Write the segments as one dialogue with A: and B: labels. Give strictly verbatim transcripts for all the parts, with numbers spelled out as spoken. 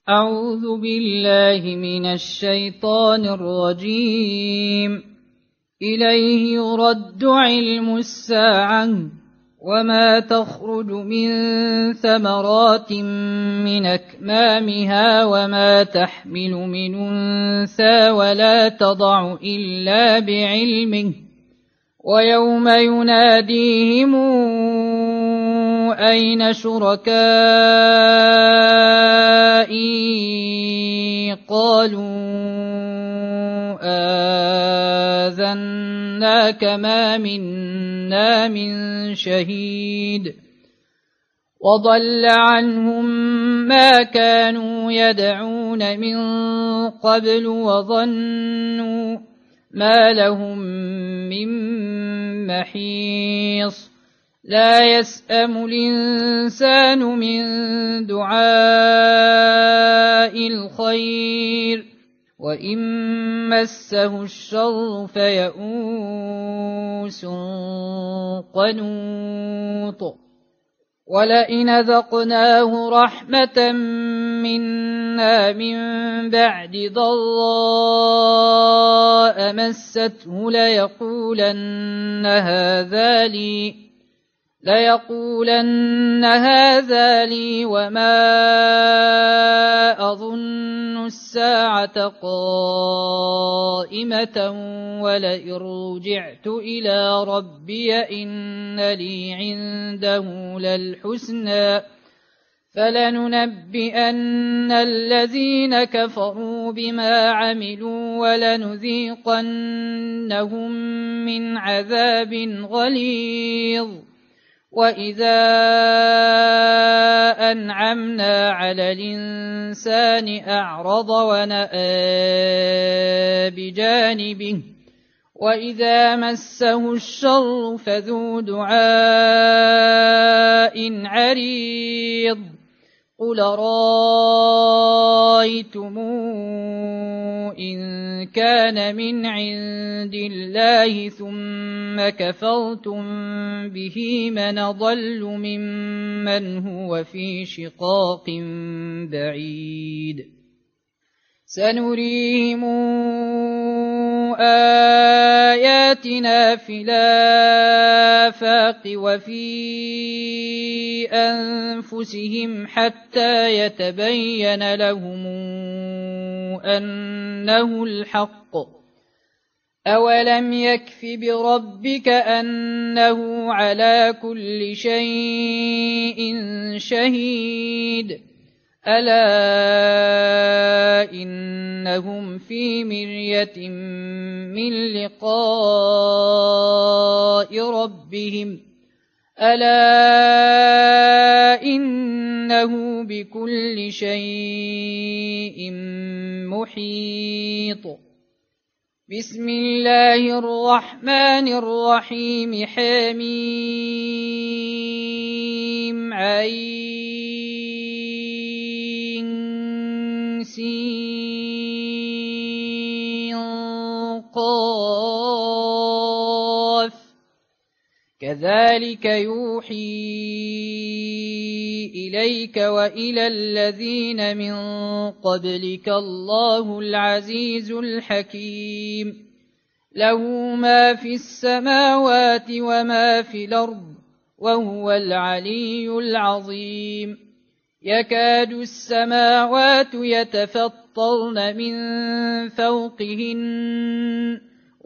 A: أعوذ بالله من الشيطان الرجيم. إليه يرد علم الساعة وما تخرج من ثمرات من أكمامها وما تحمل من أنثى ولا تضع إلا بعلمه ويوم يناديهم أين شركائي قالوا آذناك ما منا من شهيد وضل عنهم ما كانوا يدعون من قبل وظنوا ما لهم من محيص لا يسأم الإنسان من دعاء الخير وإن مسه الشر فيئوس قنوط ولئن ذقناه رحمة منا من بعد ضراء مسته ليقولن هذا لي ليقولن هذا لي وما أظن الساعة قائمة ولئن رجعت إلى ربي إن لي عنده للحسنى فلننبئن الذين كفروا بما عملوا ولنذيقنهم من عذاب غليظ وإذا أنعمنا على الإنسان أعرض ونأى بجانبه وإذا مسه الشر فذو دعاء عريض قل رأيتم إن كان من عند الله ثم كفرتم به من ضل ممن هو في شقاق بعيد سنريهم آياتنا في الآفاق وفي أنفسهم حتى يتبين لهم أنه الحق أولم يكف بربك أنه على كل شيء شهيد ألا إنهم في مرية من لقاء ربهم ألا إنه بكل شيء محيط بسم الله الرحمن الرحيم حميم عين سين قاف كذلك يوحي إليك وإلى الذين من قبلك الله العزيز الحكيم له ما في السماوات وما في الأرض وهو العلي العظيم يكاد السماوات يتفطرن من فوقهن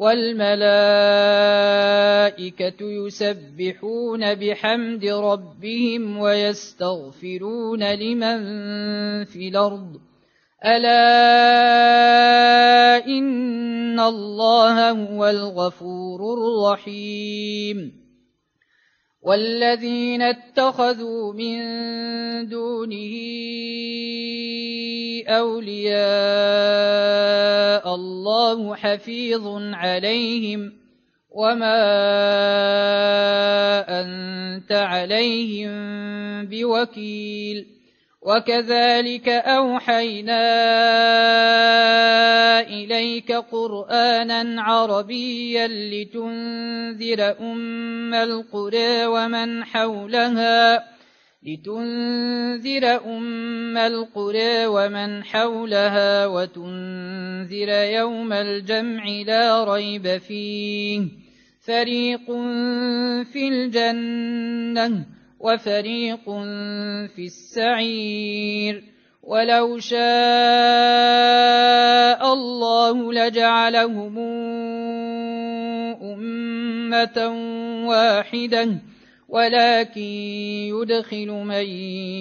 A: والملائكة يسبحون بحمد ربهم ويستغفرون لمن في الأرض ألا إن الله هو الغفور الرحيم والذين اتخذوا من دونه أولياء الله حفيظ عليهم وما أنت عليهم بوكيل وكذلك أوحينا إليك قرآنا عربيا لتنذر أم القرى ومن حولها لتنذر أم القرى ومن حولها وتنذر يوم الجمع لا ريب فيه فريق في الجنة وفريق في السعير ولو شاء الله لجعلهم أمة واحدة ولكن يدخل من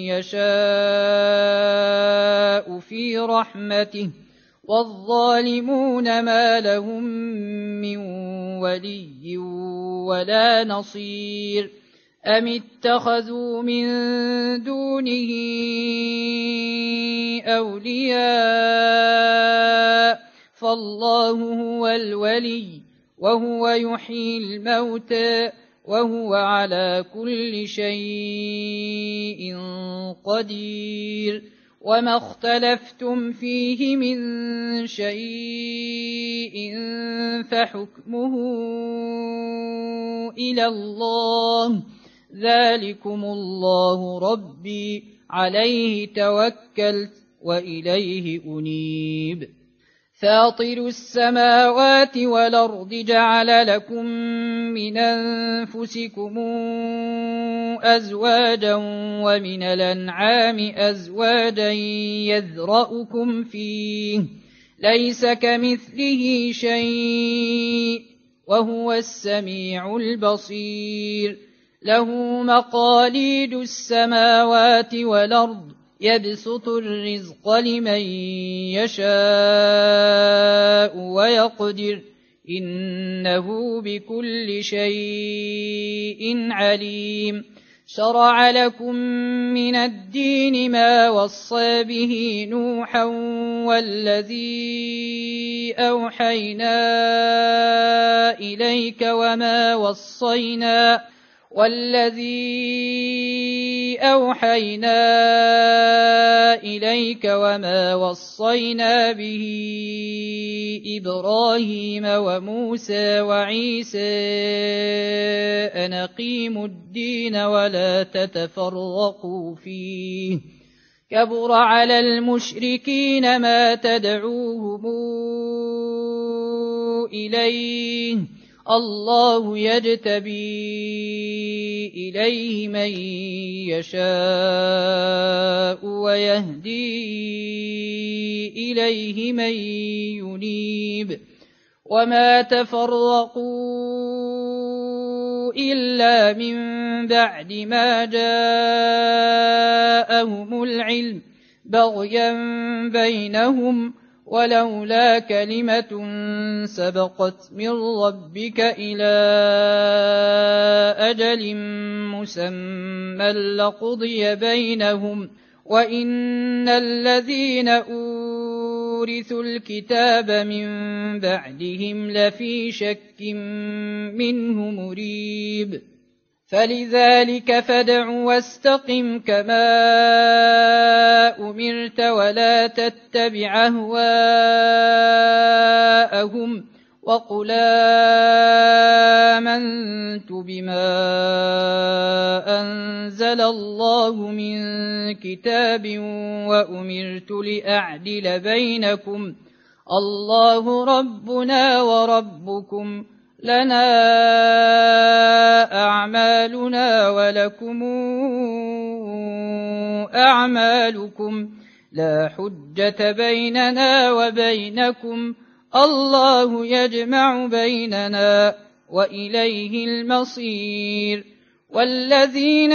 A: يشاء في رحمته والظالمون ما لهم من ولي ولا نصير أم اتخذوا من دونه أولياء فالله هو الولي وهو يحيي الموتى وهو على كل شيء قدير وما اختلفتم فيه من شيء فحكمه إلى الله ذلكم الله ربي عليه توكلت وإليه أنيب فاطر السماوات والأرض جعل لكم من أنفسكم أزواجا ومن الأنعام أزواجا يذرأكم فيه ليس كمثله شيء وهو السميع البصير له مقاليد السماوات والأرض يبسط الرزق لمن يشاء ويقدر إنه بكل شيء عليم شرع لكم من الدين ما وصى به نوحا والذي أوحينا إليك وما وصينا والذي أوحينا إليك وما وصينا به إبراهيم وموسى وعيسى أن أقيموا الدين ولا تتفرقوا فيه كبر على المشركين ما تدعوهم إليه الله يجتبي إليه من يشاء ويهدي إليه من ينيب وما تفرقوا إلا من بعد ما جاءهم العلم بغيا بينهم ولولا كلمة سبقت من ربك إلى أجل مسمى لقضي بينهم وإن الذين أورثوا الكتاب من بعدهم لفي شك منه مريب فلذلك فادع واستقم كما أمرت ولا تتبع أهواءهم وقل آمنت بما أنزل الله من كتاب وأمرت لأعدل بينكم الله ربنا وربكم لنا أعمالنا ولكم أعمالكم لا حجة بيننا وبينكم الله يجمع بيننا وإليه المصير والذين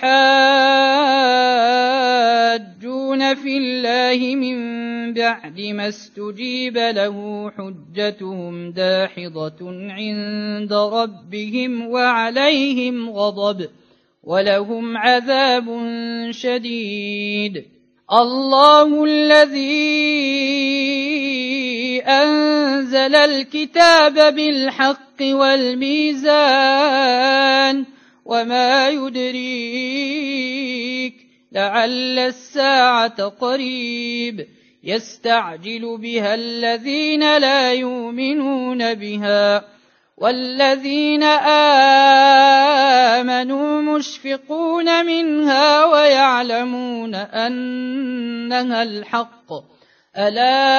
A: يحاجون في الله من بعد ما استجيب له حجتهم داحضة عند ربهم وعليهم غضب ولهم عذاب شديد الله الذي أنزل الكتاب بالحق والميزان وما يدريك لعل الساعة قريب يستعجل بها الذين لا يؤمنون بها والذين آمنوا مشفقون منها ويعلمون أنها الحق ألا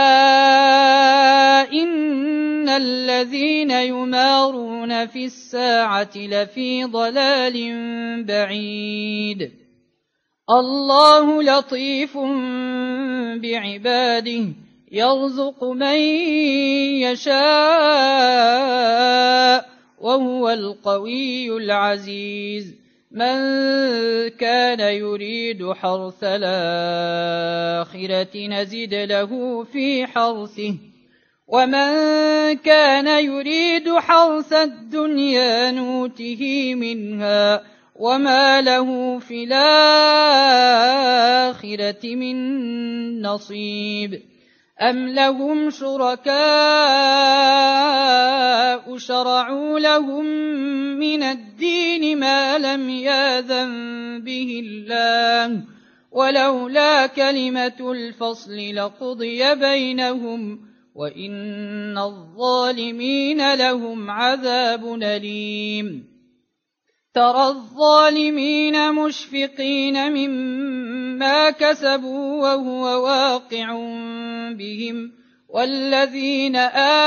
A: إن الذين يمارون في الساعة لفي ضلال بعيد الله لطيف بعباده يرزق من يشاء وهو القوي العزيز من كان يريد حرث الآخرة نزد له في حرثه ومن كان يريد حرث الدنيا نوته منها وما له في الآخرة من نصيب أم لهم شركاء شرعوا لهم من الدين ما لم يأذن به الله ولولا كلمة الفصل لقضي بينهم وإن الظالمين لهم عذاب أليم ترى الظالمين مشفقين مما كسبوا وهو واقع بهم والذين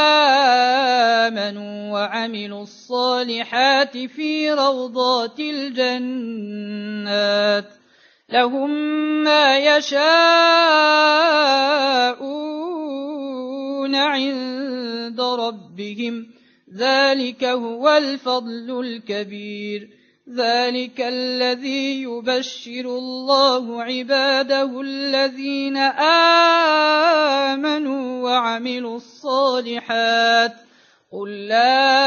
A: آمنوا وعملوا الصالحات في روضات الجنات لهم ما يشاءون عند ربهم ذلك هو الفضل الكبير ذلك الذي يبشر الله عباده الذين آمنوا وعملوا الصالحات قل لا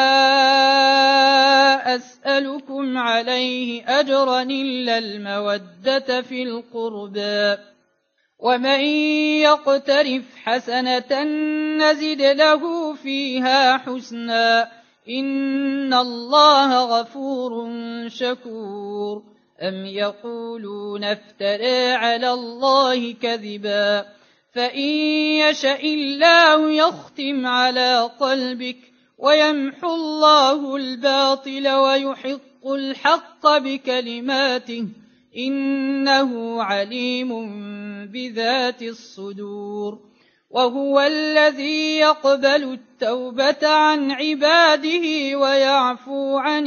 A: أسألكم عليه أجرا إلا المودة في القربى ومن يقترف حسنة نزد له فيها حسنا إن الله غفور شكور أم يقولون افترى على الله كذبا فإن يشاء الله يختم على قلبك ويمحو الله الباطل ويحق الحق بكلماته إنه عليم بذات الصدور وهو الذي يقبل التوبة عن عباده ويعفو عن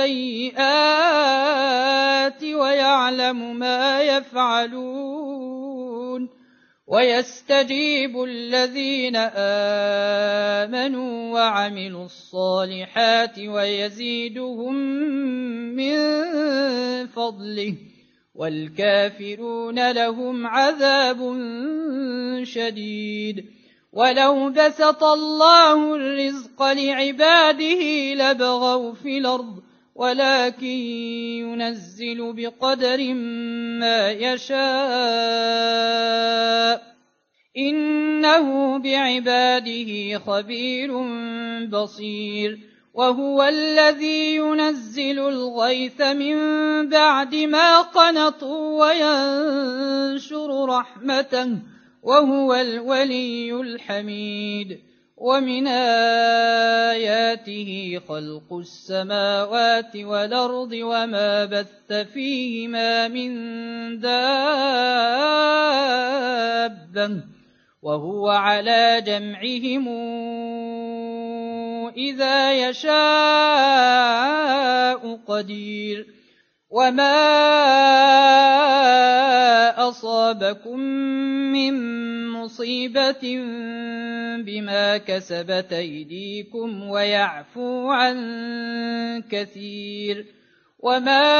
A: السيئات ويعلم ما يفعلون ويستجيب الذين آمنوا وعملوا الصالحات ويزيدهم من فضله والكافرون لهم عذاب شديد ولو بسط الله الرزق لعباده لبغوا في الأرض ولكن ينزل بقدر ما يشاء إنه بعباده خبير بصير وهو الذي ينزل الغيث من بعد ما قنطوا وينشر رحمته وهو الولي الحميد ومن آياته خلق السماوات والأرض وما بث فيهما من دابة وهو على جمعهم إذا يشاء قدير وما أصابكم من مصيبة بما كسبت أيديكم ويعفو عن كثير وما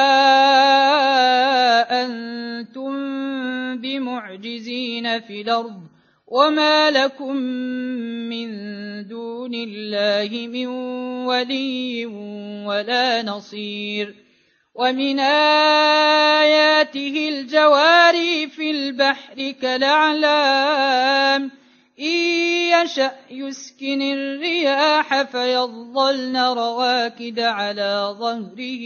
A: أنتم بمعجزين في الأرض وما لكم من دون الله من ولي ولا نصير ومن آياته الجواري في البحر كالأعلام إن يشأ يسكن الرياح فيظلن رواكد على ظهره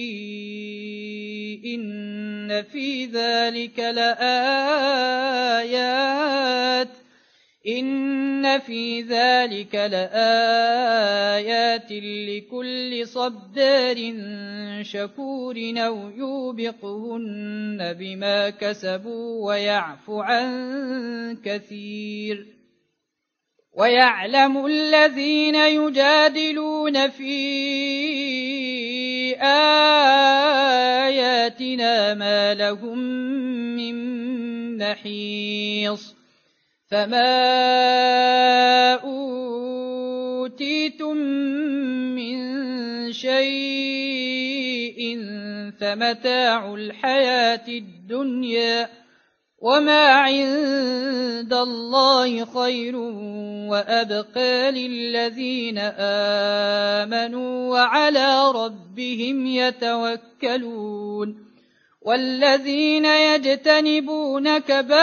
A: إن في ذلك لآيات إن إن في ذلك لآيات لكل صبار شكور أو يوبقهن بما كسبوا ويعفو عن كثير. ويعلم الذين يجادلون في آياتنا ما لهم من محيص. فما أوتيتم من شيء فمتاع الحياة الدنيا وما عند الله خير وأبقى للذين آمنوا وعلى ربهم يتوكلون. والذين يجتنبون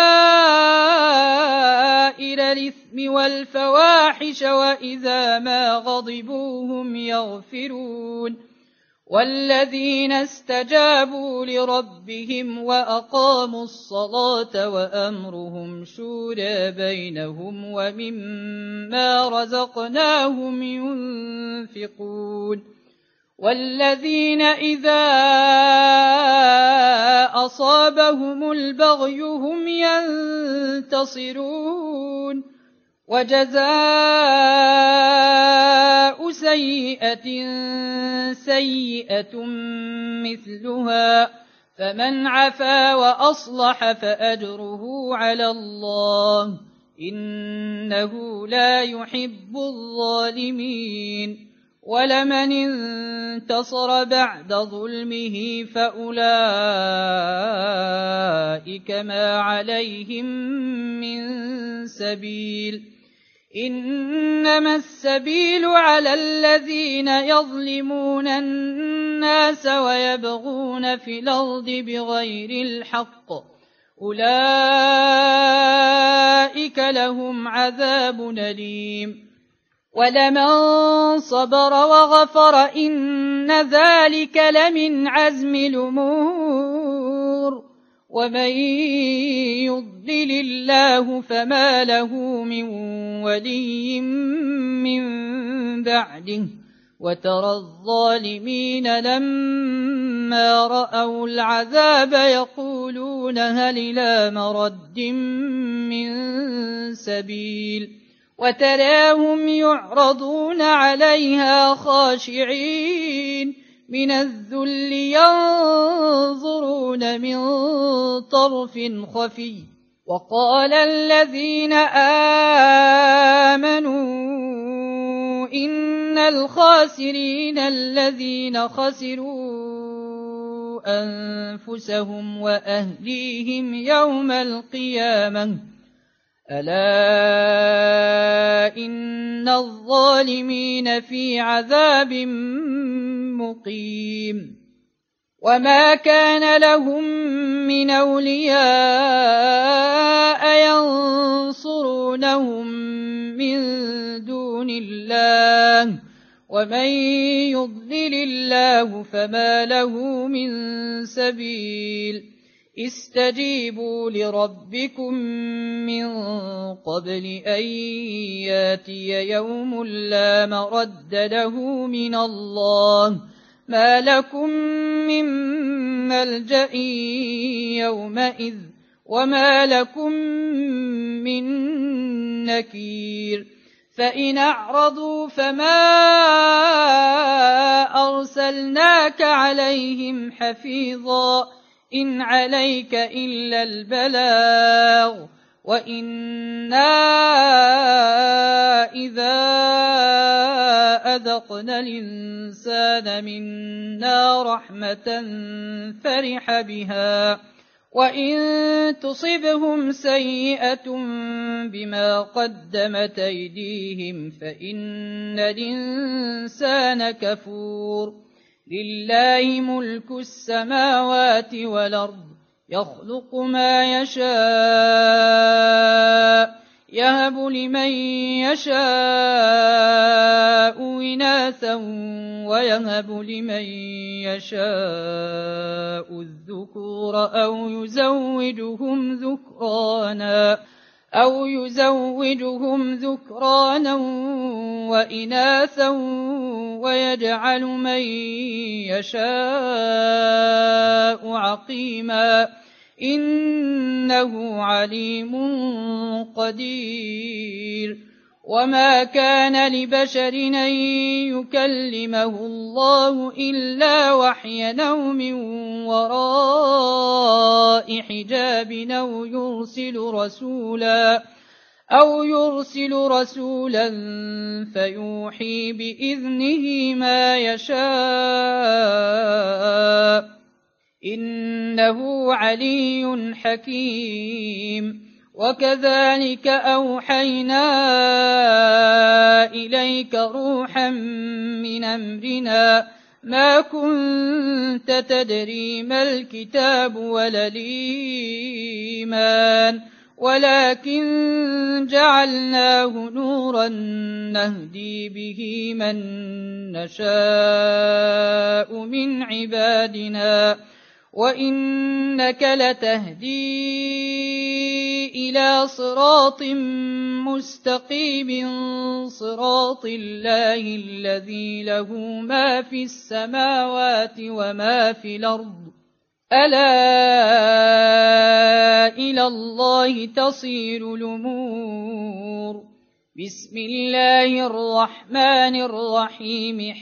A: كبائر الإثم والفواحش وإذا ما غضبوا هم يغفرون. والذين استجابوا لربهم وأقاموا الصلاة وأمرهم شورى بينهم ومما رزقناهم ينفقون. والذين إذا أصابهم البغي هم ينتصرون. وجزاء سيئة سيئة مثلها فمن عفا وأصلح فأجره على الله إنه لا يحب الظالمين. ولمن انتصر بعد ظلمه فأولئك ما عليهم من سبيل. إنما السبيل على الذين يظلمون الناس ويبغون في الأرض بغير الحق أولئك لهم عذاب أليم. ولمن صبر وغفر إن ذلك لمن عزم الأمور. ومن يضلل الله فما له من ولي من بعده. وترى الظالمين لما رأوا العذاب يقولون هل إلى مرد من سبيل. وتراهم يعرضون عليها خاشعين من الذل ينظرون من طرف خفي. وقال الذين آمنوا إن الخاسرين الذين خسروا أنفسهم وأهليهم يوم القيامة ألا إن الظالمين في عذاب مقيم. وما كان لهم من أولياء ينصرونهم من دون الله ومن يضلل الله فما له من سبيل. استجيبوا لربكم من قبل أن ياتي يوم لا مرد له من الله ما لكم من ملجأ يومئذ وما لكم من نكير. فإن أعرضوا فما أرسلناك عليهم حفيظا إن عليك إلا البلاغ وإنا إذا أذقنا الإنسان منا رحمة فرح بها وإن تصبهم سيئة بما قدمت أيديهم فإن الإنسان كفور. لله ملك السماوات والأرض يخلق ما يشاء يهب لمن يشاء إناثا ويهب لمن يشاء الذكور أو يزوجهم ذكرانا أو يزوجهم ذكرانا وإناثا ويجعل من يشاء عقيما إنه عليم قدير. وما كان لبشر أن يكلمه الله إلا وحيا أو من وراء حجاب أو يرسل رسولا أو يرسل رسولا فيوحي بإذنه ما يشاء إنه علي حكيم. وكذلك أوحينا إليك روحا من أمرنا ما كنت تدري ما الكتاب ولا الإيمان ولكن جعلناه نورا نهدي به من نشاء من عبادنا وإنك لتهدي إلى صراط مستقيم صراط الله الذي له ما في السماوات وما في الأرض ألا إلى الله تصير الأمور. بسم الله الرحمن الرحيم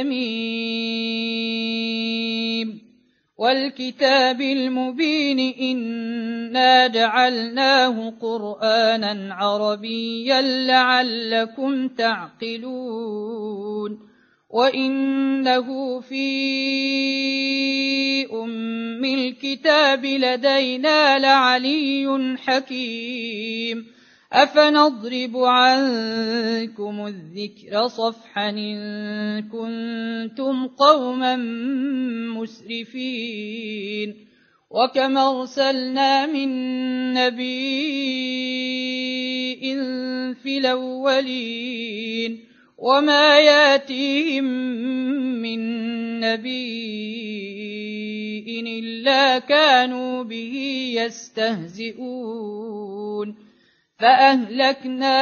A: حميم والكتاب المبين إنا جعلناه قرآنا عربيا لعلكم تعقلون. وإنه في أم الكتاب لدينا لعلي حكيم. أفنضرب عنكم الذكر صفحا إن كنتم قوما مسرفين. وكم أرسلنا من نبي في الأولين وما ياتيهم من نبي إلا كانوا به يستهزئون. فأهلكنا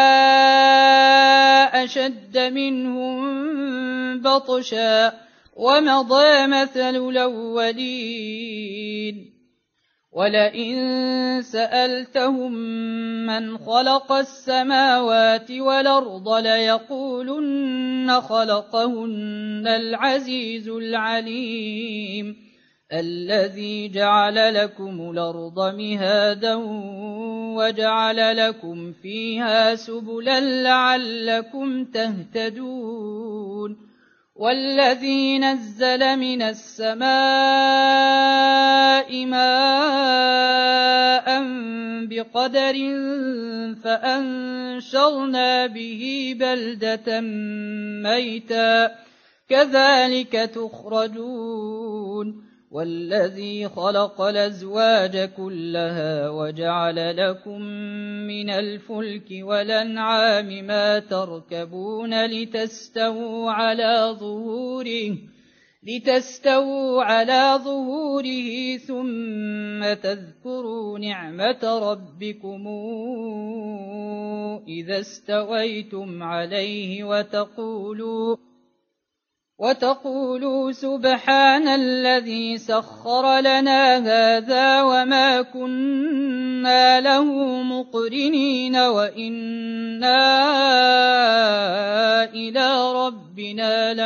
A: أشد منهم بطشا ومضى مثل الأولين. ولئن سألتهم من خلق السماوات والأرض ليقولن خلقهن العزيز العليم الذي جعل لكم الأرض مهادا وجعل لكم فيها سبلا لعلكم تهتدون. والذي نزل من السماء ماء بقدر فأنشرنا به بلدة ميتا كذلك تخرجون. والذي خلق الأزواج كلها وجعل لكم من الفلك والأنعام ما تركبون لتستووا على ظهوره لتستووا على ظهوره ثم تذكروا نعمة ربكم إذا استويتم عليه وتقولوا وتقولوا سبحان الذي سخر لنا هذا وما كنا له مقرنين وإنا إلى ربنا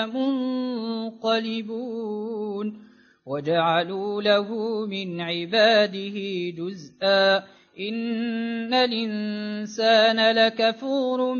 A: لمنقلبون. وجعلوا له من عباده جزءا إن الإنسان لكفور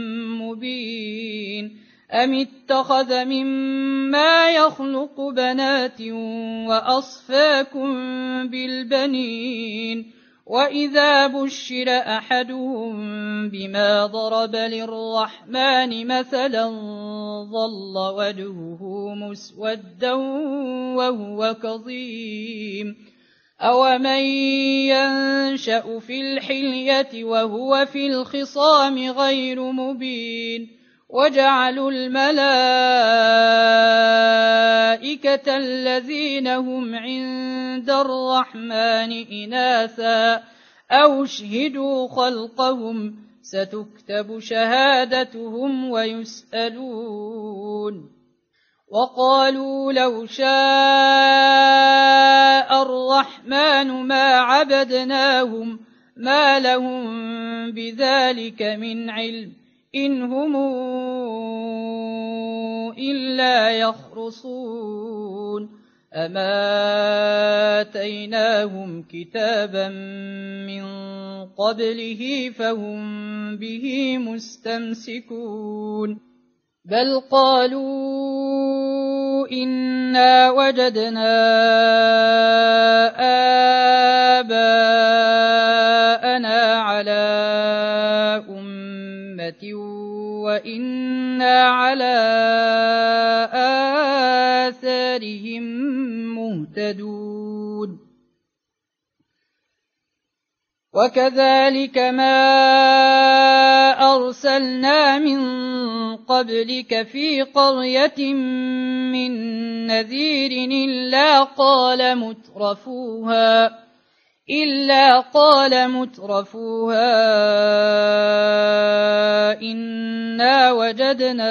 A: مبين. أم اتخذ مما يخلق بنات وأصفاكم بالبنين وإذا بشر أحدهم بما ضرب للرحمن مثلا ظل وجهه مسودا وهو كظيم. أومن ينشأ في الحلية وهو في الخصام غير مبين. وجعلوا الملائكة الذين هم عند الرحمن إناثا أو اشهدوا خلقهم ستكتب شهادتهم ويسألون وقالوا لو شاء الرحمن ما عبدناهم ما لهم بذلك من علم إن هم إلا يخرصون أما آتيناهم كتابا من قبله فهم به مستمسكون بل قالوا إنا وجدنا آباءنا على أمة وإنا على آثارهم مهتدون وكذلك ما أرسلنا من قبلك في قرية من نذير إلا قال مترفوها إلا قال مترفوها إنا وجدنا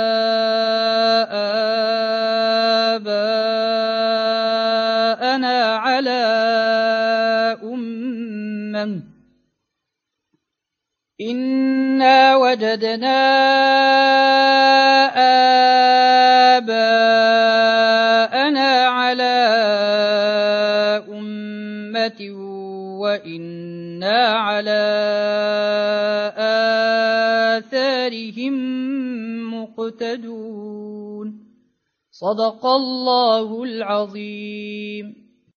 A: آباءنا على أمة إنا وجدنا آباءنا على أمة وإنا على آثارهم مقتدون صدق الله العظيم.